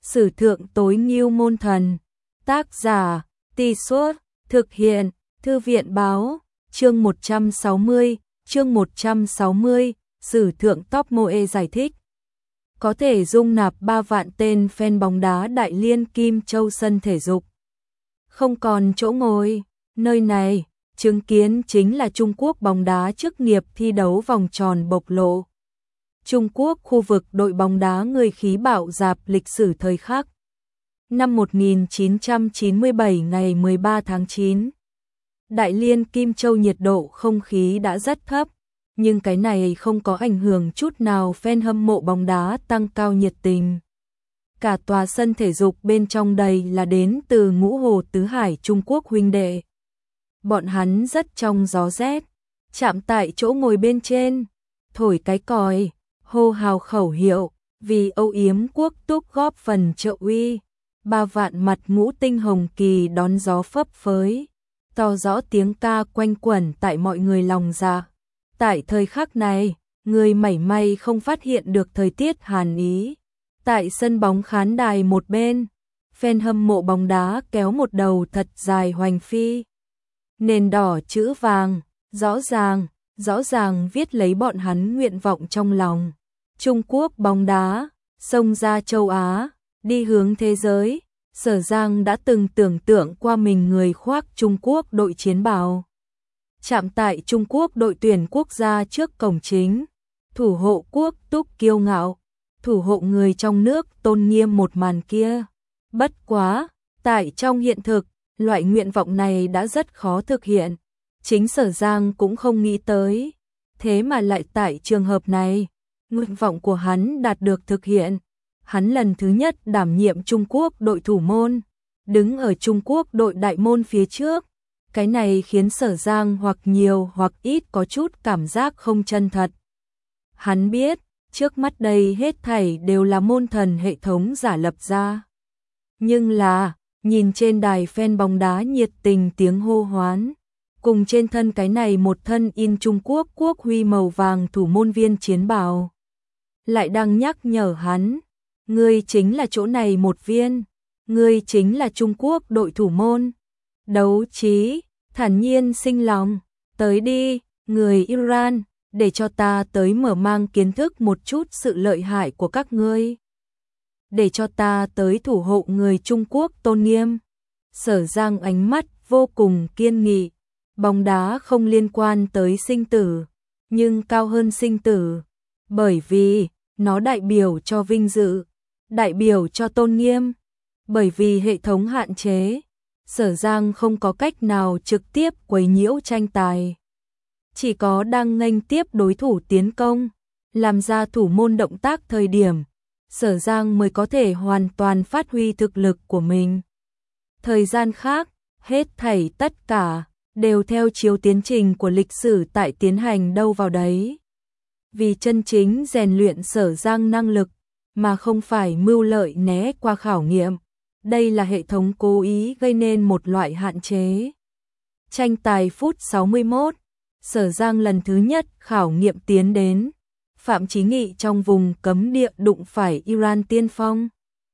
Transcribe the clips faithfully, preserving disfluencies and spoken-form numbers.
Sử thượng tối ngưu môn thần. Tác giả, Tì Suốt, thực hiện, Thư viện báo, chương một trăm sáu mươi, chương một trăm sáu mươi, Sử thượng Top Moe giải thích. Có thể dung nạp ba vạn tên fan bóng đá Đại Liên Kim Châu sân thể dục. Không còn chỗ ngồi, nơi này, chứng kiến chính là Trung Quốc bóng đá chức nghiệp thi đấu vòng tròn bộc lộ. Trung Quốc khu vực đội bóng đá người khí bạo dạp lịch sử thời khắc. Năm một nghìn chín trăm chín mươi bảy ngày mười ba tháng chín. Đại Liên Kim Châu nhiệt độ không khí đã rất thấp, nhưng cái này không có ảnh hưởng chút nào fan hâm mộ bóng đá tăng cao nhiệt tình. Cả tòa sân thể dục bên trong đầy là đến từ ngũ hồ tứ hải Trung Quốc huynh đệ. Bọn hắn rất trong gió rét, chạm tại chỗ ngồi bên trên, thổi cái còi, hô hào khẩu hiệu, vì âu yếm quốc túc góp phần trợ uy. Ba vạn mặt ngũ tinh hồng kỳ đón gió phấp phới, to rõ tiếng ca quanh quẩn tại mọi người lòng dạ. Tại thời khắc này, người mảy may không phát hiện được thời tiết hàn ý. Tại sân bóng khán đài một bên, fan hâm mộ bóng đá kéo một đầu thật dài hoành phi. Nền đỏ chữ vàng, rõ ràng, rõ ràng viết lấy bọn hắn nguyện vọng trong lòng. Trung Quốc bóng đá, xông ra châu Á, đi hướng thế giới. Sở Giang đã từng tưởng tượng qua mình người khoác Trung Quốc đội chiến bào. Chạm tại Trung Quốc đội tuyển quốc gia trước cổng chính, thủ hộ quốc túc kiêu ngạo, thủ hộ người trong nước tôn nghiêm một màn kia. Bất quá, tại trong hiện thực, loại nguyện vọng này đã rất khó thực hiện. Chính Sở Giang cũng không nghĩ tới. Thế mà lại tại trường hợp này, nguyện vọng của hắn đạt được thực hiện. Hắn lần thứ nhất đảm nhiệm Trung Quốc đội thủ môn, đứng ở Trung Quốc đội đại môn phía trước. Cái này khiến Sở Giang hoặc nhiều hoặc ít có chút cảm giác không chân thật. Hắn biết, trước mắt đây hết thảy đều là môn thần hệ thống giả lập ra. Nhưng là, nhìn trên đài fan bóng đá nhiệt tình tiếng hô hoán, cùng trên thân cái này một thân in Trung Quốc quốc huy màu vàng thủ môn viên chiến bào, lại đang nhắc nhở hắn, ngươi chính là chỗ này một viên, ngươi chính là Trung Quốc đội thủ môn. Đấu trí, thản nhiên sinh lòng, tới đi, người Iran, để cho ta tới mở mang kiến thức một chút sự lợi hại của các ngươi. Để cho ta tới thủ hộ người Trung Quốc tôn nghiêm. Sở Giang ánh mắt vô cùng kiên nghị, bóng đá không liên quan tới sinh tử, nhưng cao hơn sinh tử, bởi vì nó đại biểu cho vinh dự, đại biểu cho tôn nghiêm, bởi vì hệ thống hạn chế. Sở Giang không có cách nào trực tiếp quấy nhiễu tranh tài. Chỉ có đang nghênh tiếp đối thủ tiến công, làm ra thủ môn động tác thời điểm, Sở Giang mới có thể hoàn toàn phát huy thực lực của mình. Thời gian khác, hết thảy tất cả, đều theo chiếu tiến trình của lịch sử tại tiến hành đâu vào đấy. Vì chân chính rèn luyện Sở Giang năng lực, mà không phải mưu lợi né qua khảo nghiệm. Đây là hệ thống cố ý gây nên một loại hạn chế. Tranh tài phút sáu mươi mốt, Sở Giang lần thứ nhất khảo nghiệm tiến đến. Phạm Chí Nghị trong vùng cấm địa đụng phải Iran tiên phong.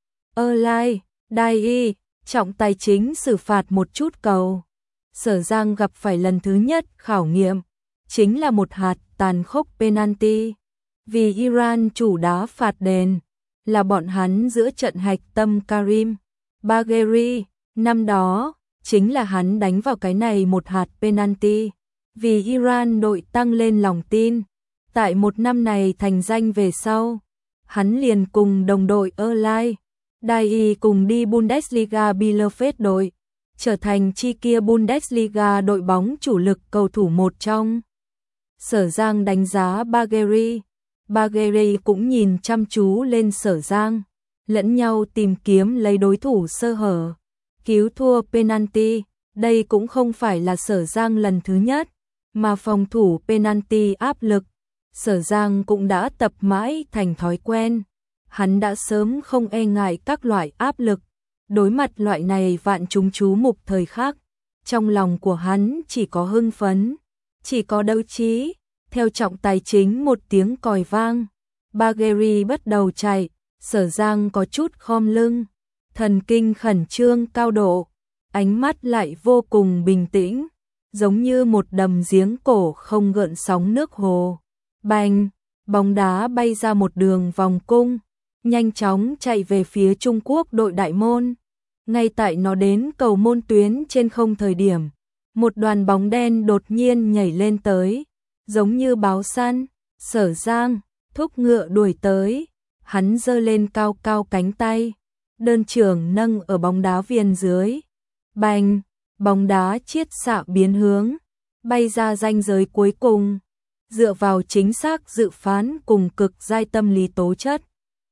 Erlai, Dai, trọng tài chính xử phạt một chút cầu. Sở Giang gặp phải lần thứ nhất khảo nghiệm, chính là một hạt tàn khốc penalty. Vì Iran chủ đá phạt đền, là bọn hắn giữa trận hạch tâm Karim Bagheri, năm đó, chính là hắn đánh vào cái này một hạt penalty. Vì Iran đội tăng lên lòng tin, tại một năm này thành danh về sau, hắn liền cùng đồng đội Erlai, Dai cùng đi Bundesliga Bielefeld đội, trở thành chi kia Bundesliga đội bóng chủ lực cầu thủ một trong. Sở Giang đánh giá Bagheri, Bagheri cũng nhìn chăm chú lên Sở Giang, lẫn nhau tìm kiếm lấy đối thủ sơ hở, cứu thua penalty. Đây cũng không phải là Sở Giang lần thứ nhất, mà phòng thủ penalty áp lực, Sở Giang cũng đã tập mãi thành thói quen. Hắn đã sớm không e ngại các loại áp lực, đối mặt loại này vạn chúng chú mục thời khắc, trong lòng của hắn chỉ có hưng phấn, chỉ có đấu trí. Theo trọng tài chính một tiếng còi vang, Bagheri bắt đầu chạy, Sở Giang có chút khom lưng, thần kinh khẩn trương cao độ, ánh mắt lại vô cùng bình tĩnh, giống như một đầm giếng cổ không gợn sóng nước hồ. Bành, bóng đá bay ra một đường vòng cung, nhanh chóng chạy về phía Trung Quốc đội đại môn. Ngay tại nó đến cầu môn tuyến trên không thời điểm, một đoàn bóng đen đột nhiên nhảy lên tới, giống như báo săn. Sở Giang thúc ngựa đuổi tới, hắn giơ lên cao cao cánh tay, đơn trưởng nâng ở bóng đá viền dưới. Bành, bóng đá chiết xạ biến hướng, bay ra ranh giới cuối cùng. Dựa vào chính xác dự phán cùng cực giai tâm lý tố chất,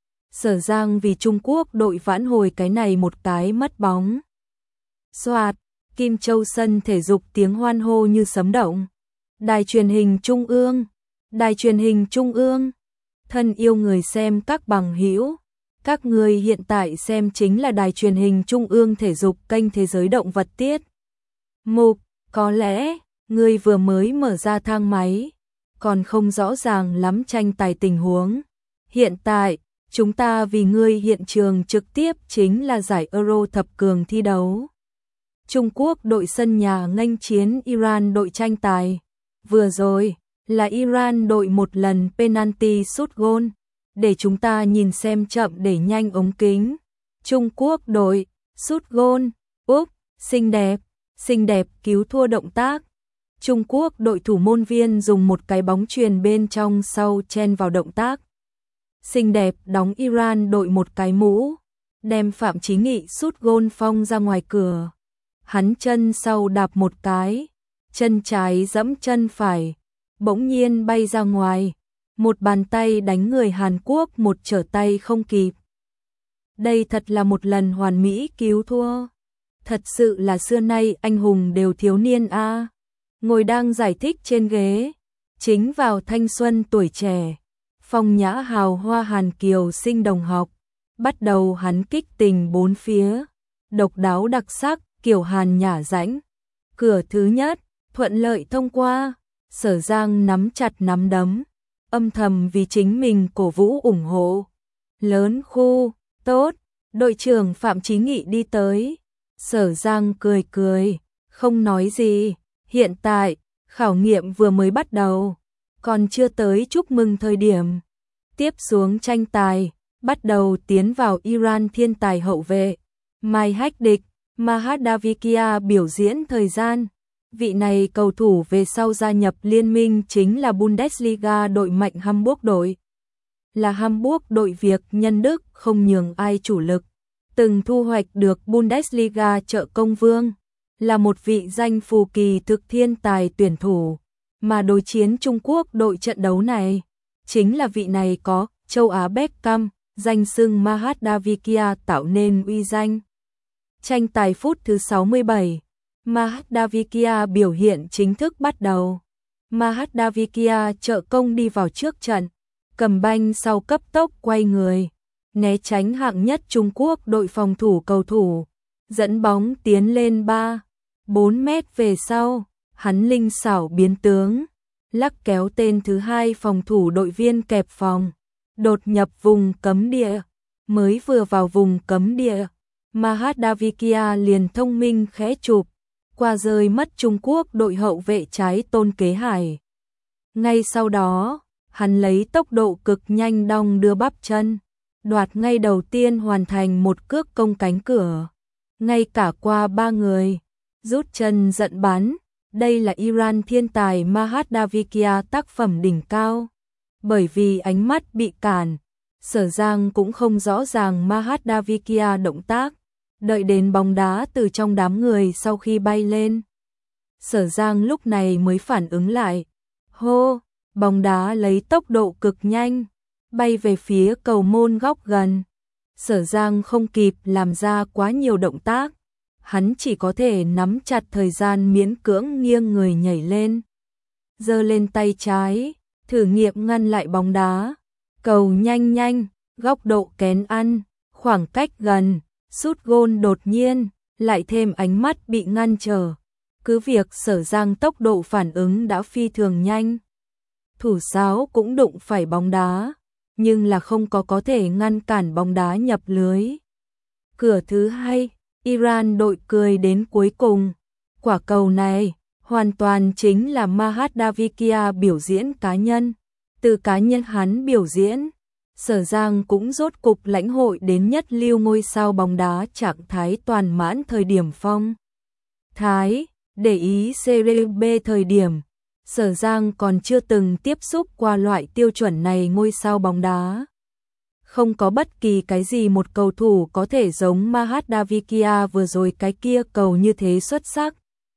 Sở Giang vì Trung Quốc đội vãn hồi cái này một cái mất bóng. Soạt, Kim Châu sân thể dục tiếng hoan hô như sấm động. Đài truyền hình Trung ương, đài truyền hình Trung ương, thân yêu người xem các bằng hữu, các người hiện tại xem chính là đài truyền hình Trung ương thể dục kênh Thế giới động vật tiết. Mục, có lẽ, người vừa mới mở ra thang máy, còn không rõ ràng lắm tranh tài tình huống. Hiện tại, chúng ta vì ngươi hiện trường trực tiếp chính là giải Euro thập cường thi đấu. Trung Quốc đội sân nhà nghênh chiến Iran đội tranh tài. Vừa rồi, là Iran đội một lần penalty sút gôn, để chúng ta nhìn xem chậm để nhanh ống kính. Trung Quốc đội, sút gôn, úp, xinh đẹp, xinh đẹp cứu thua động tác. Trung Quốc đội thủ môn viên dùng một cái bóng chuyền bên trong sau chen vào động tác. Xinh đẹp đóng Iran đội một cái mũ, đem Phạm Chí Nghị sút gôn phong ra ngoài cửa. Hắn chân sau đạp một cái, chân trái giẫm chân phải, bỗng nhiên bay ra ngoài, một bàn tay đánh người Hàn Quốc một trở tay không kịp. Đây thật là một lần hoàn mỹ cứu thua. Thật sự là xưa nay anh hùng đều thiếu niên a. À. Ngồi đang giải thích trên ghế, chính vào thanh xuân tuổi trẻ, phong nhã hào hoa Hàn Kiều sinh đồng học, bắt đầu hắn kích tình bốn phía, độc đáo đặc sắc, kiểu Hàn nhả rãnh. Cửa thứ nhất, thuận lợi thông qua, Sở Giang nắm chặt nắm đấm, âm thầm vì chính mình cổ vũ ủng hộ. Lớn khu, tốt, đội trưởng Phạm Chí Nghị đi tới. Sở Giang cười cười, không nói gì, hiện tại, khảo nghiệm vừa mới bắt đầu, còn chưa tới chúc mừng thời điểm. Tiếp xuống tranh tài, bắt đầu tiến vào Iran thiên tài hậu vệ. Mai Hách Địch, Mahadavikia biểu diễn thời gian. Vị này cầu thủ về sau gia nhập liên minh chính là Bundesliga đội mạnh Hamburg đội. Là Hamburg đội việc nhân đức không nhường ai chủ lực. Từng thu hoạch được Bundesliga trợ công vương. Là một vị danh phù kỳ thực thiên tài tuyển thủ. Mà đối chiến Trung Quốc đội trận đấu này, chính là vị này có châu Á Beckham, danh xưng Mahadavikia tạo nên uy danh. Tranh tài phút thứ sáu mươi bảy, Mahadavikia biểu hiện chính thức bắt đầu. Mahadavikia trợ công đi vào trước trận, cầm banh sau cấp tốc quay người, né tránh hạng nhất Trung Quốc đội phòng thủ cầu thủ, dẫn bóng tiến lên ba, bốn mét về sau, hắn linh xảo biến tướng, lắc kéo tên thứ hai phòng thủ đội viên kẹp phòng, đột nhập vùng cấm địa, mới vừa vào vùng cấm địa, Mahadavikia liền thông minh khẽ chụp, qua rơi mất Trung Quốc đội hậu vệ trái Tôn Kế Hải. Ngay sau đó, hắn lấy tốc độ cực nhanh đong đưa bắp chân, đoạt ngay đầu tiên hoàn thành một cước công cánh cửa, ngay cả qua ba người, rút chân giận bắn. Đây là Iran thiên tài Mahadavikia tác phẩm đỉnh cao. Bởi vì ánh mắt bị cản, Sở Giang cũng không rõ ràng Mahadavikia động tác, đợi đến bóng đá từ trong đám người sau khi bay lên. Sở Giang lúc này mới phản ứng lại. Hô, bóng đá lấy tốc độ cực nhanh, bay về phía cầu môn góc gần. Sở Giang không kịp làm ra quá nhiều động tác. Hắn chỉ có thể nắm chặt thời gian miễn cưỡng nghiêng người nhảy lên. Giơ lên tay trái, thử nghiệm ngăn lại bóng đá. Cầu nhanh nhanh, góc độ kén ăn, khoảng cách gần, sút gôn đột nhiên, lại thêm ánh mắt bị ngăn trở. Cứ việc Sở Giang tốc độ phản ứng đã phi thường nhanh. Thủ sáo cũng đụng phải bóng đá, nhưng là không có có thể ngăn cản bóng đá nhập lưới. Cửa thứ hai, Iran đội cười đến cuối cùng. Quả cầu này hoàn toàn chính là Mahatdavikia biểu diễn cá nhân. Từ cá nhân hắn biểu diễn, Sở Giang cũng rốt cục lãnh hội đến nhất lưu ngôi sao bóng đá trạng thái toàn mãn thời điểm phong. Thái, để ý Serie B thời điểm, Sở Giang còn chưa từng tiếp xúc qua loại tiêu chuẩn này ngôi sao bóng đá. Không có bất kỳ cái gì một cầu thủ có thể giống Mahatdavikia vừa rồi cái kia cầu như thế xuất sắc.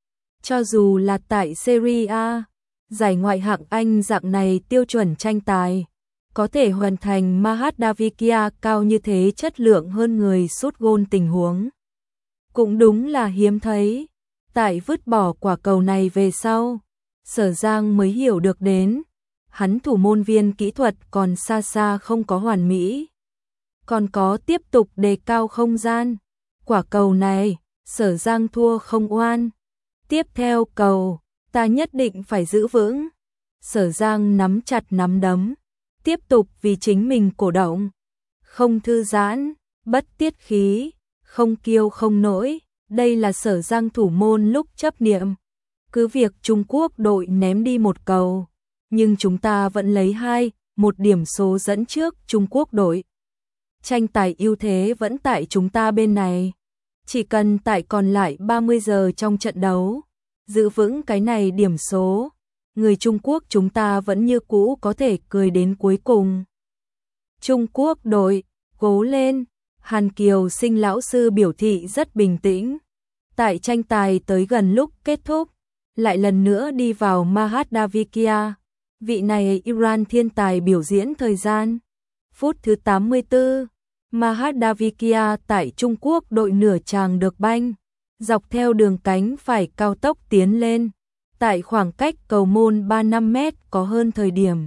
Cho dù là tại Serie A, giải ngoại hạng Anh dạng này tiêu chuẩn tranh tài, có thể hoàn thành Mahatdavikia cao như thế chất lượng hơn người sút gôn tình huống. Cũng đúng là hiếm thấy. Tại vứt bỏ quả cầu này về sau, Sở Giang mới hiểu được đến, hắn thủ môn viên kỹ thuật còn xa xa không có hoàn mỹ. Còn có tiếp tục đề cao không gian. Quả cầu này, Sở Giang thua không oan. Tiếp theo cầu, ta nhất định phải giữ vững. Sở Giang nắm chặt nắm đấm, tiếp tục vì chính mình cổ động. Không thư giãn, bất tiết khí, không kiêu không nỗi. Đây là Sở Giang thủ môn lúc chấp niệm. Cứ việc Trung Quốc đội ném đi một cầu, nhưng chúng ta vẫn lấy hai, một điểm số dẫn trước Trung Quốc đội. Tranh tài ưu thế vẫn tại chúng ta bên này. Chỉ cần tại còn lại ba mươi giờ trong trận đấu, giữ vững cái này điểm số, người Trung Quốc chúng ta vẫn như cũ có thể cười đến cuối cùng. Trung Quốc đội, cố lên. Hàn Kiều Sinh lão sư biểu thị rất bình tĩnh. Tại tranh tài tới gần lúc kết thúc, lại lần nữa đi vào Mahatdavikia. Vị này Iran thiên tài biểu diễn thời gian. Phút thứ tám mươi tư, Mahatdavikia tại Trung Quốc đội nửa tràng được banh, dọc theo đường cánh phải cao tốc tiến lên. Tại khoảng cách cầu môn ba mươi lăm mét có hơn thời điểm,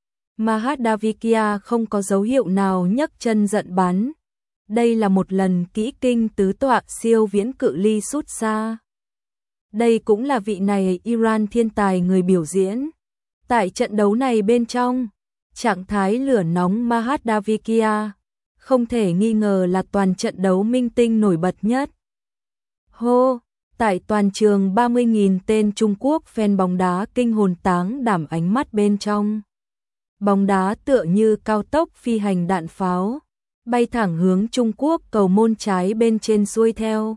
Mahatdavikia không có dấu hiệu nào nhấc chân giận bắn. Đây là một lần kỹ kinh tứ tọa siêu viễn cự ly sút xa. Đây cũng là vị này Iran thiên tài người biểu diễn. Tại trận đấu này bên trong, trạng thái lửa nóng Mahatdavikia không thể nghi ngờ là toàn trận đấu minh tinh nổi bật nhất. Hô, tại toàn trường ba mươi nghìn tên Trung Quốc fan bóng đá kinh hồn táng đảm ánh mắt bên trong. Bóng đá tựa như cao tốc phi hành đạn pháo, bay thẳng hướng Trung Quốc cầu môn trái bên trên xuôi theo.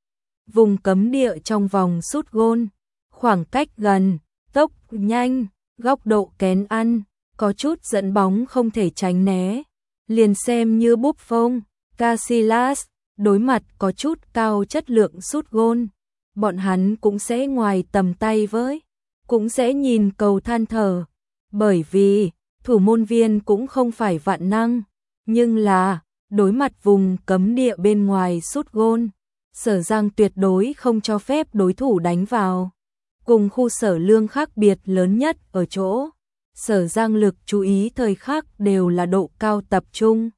Vùng cấm địa trong vòng sút gôn, khoảng cách gần, tốc nhanh, góc độ kén ăn, có chút dẫn bóng không thể tránh né. Liền xem như Buffon, Casillas, đối mặt có chút cao chất lượng sút gôn, bọn hắn cũng sẽ ngoài tầm tay với, cũng sẽ nhìn cầu than thở, bởi vì thủ môn viên cũng không phải vạn năng, nhưng là đối mặt vùng cấm địa bên ngoài sút gôn, Sở Giang tuyệt đối không cho phép đối thủ đánh vào. Cùng khu Sở Lương khác biệt lớn nhất ở chỗ, Sở Giang lực chú ý thời khắc đều là độ cao tập trung.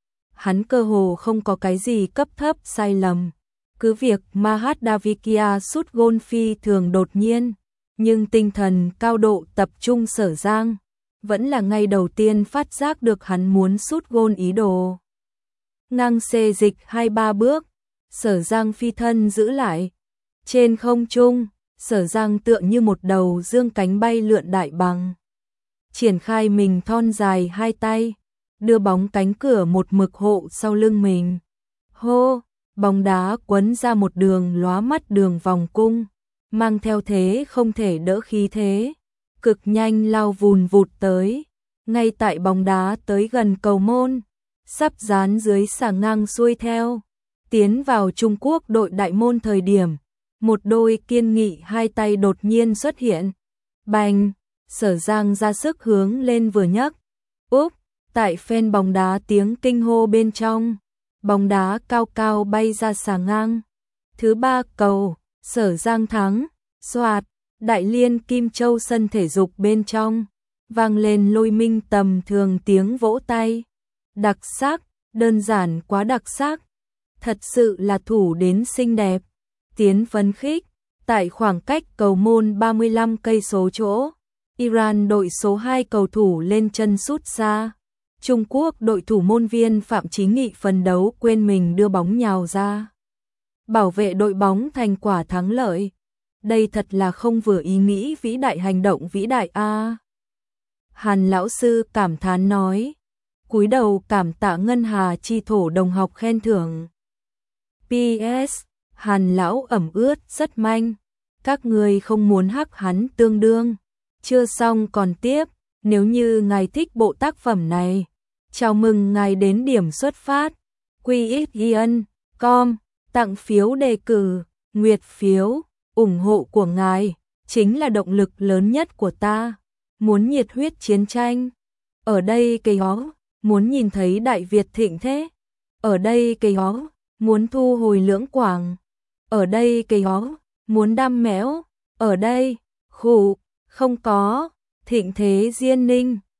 Hắn cơ hồ không có cái gì cấp thấp sai lầm. Cứ việc Mahatdavikia sút gôn phi thường đột nhiên, nhưng tinh thần cao độ tập trung Sở Giang vẫn là ngay đầu tiên phát giác được hắn muốn sút gôn ý đồ. Ngang xê dịch hai ba bước, Sở Giang phi thân giữ lại. Trên không trung, Sở Giang tựa như một đầu dương cánh bay lượn đại bằng. Triển khai mình thon dài hai tay, đưa bóng cánh cửa một mực hộ sau lưng mình. Hô, bóng đá quấn ra một đường lóa mắt đường vòng cung, mang theo thế không thể đỡ khí thế, cực nhanh lao vùn vụt tới. Ngay tại bóng đá tới gần cầu môn, sắp dán dưới xà ngang xuôi theo, tiến vào Trung Quốc đội đại môn thời điểm, một đôi kiên nghị hai tay đột nhiên xuất hiện. Bành, Sở Giang ra sức hướng lên vừa nhấc. Úp, tại fan bóng đá tiếng kinh hô bên trong, bóng đá cao cao bay ra xà ngang. Thứ ba cầu, Sở Giang thắng. Soạt, Đại Liên Kim Châu sân thể dục bên trong, vang lên lôi minh tầm thường tiếng vỗ tay. Đặc sắc, đơn giản quá đặc sắc. Thật sự là thủ đến xinh đẹp. Tiến phấn khích, tại khoảng cách cầu môn ba mươi lăm cây số chỗ, Iran đội số hai cầu thủ lên chân sút xa. Trung Quốc đội thủ môn viên Phạm Chí Nghị phấn đấu quên mình đưa bóng nhào ra. Bảo vệ đội bóng thành quả thắng lợi. Đây thật là không vừa ý nghĩ vĩ đại, hành động vĩ đại a. Hàn lão sư cảm thán nói. Cúi đầu cảm tạ Ngân Hà Chi Thổ đồng học khen thưởng. pê ét Hàn lão ẩm ướt rất manh. Các người không muốn hắc hắn tương đương. Chưa xong còn tiếp. Nếu như ngài thích bộ tác phẩm này, chào mừng ngài đến điểm xuất phát quy ích chấm com tặng phiếu đề cử, nguyệt phiếu, ủng hộ của ngài chính là động lực lớn nhất của ta. Muốn nhiệt huyết chiến tranh, ở đây cây hó, muốn nhìn thấy Đại Việt thịnh thế, ở đây cây hó, muốn thu hồi Lưỡng Quảng, ở đây cây hó, muốn đam mẽo, ở đây, khủ, không có, thịnh thế Diên Ninh.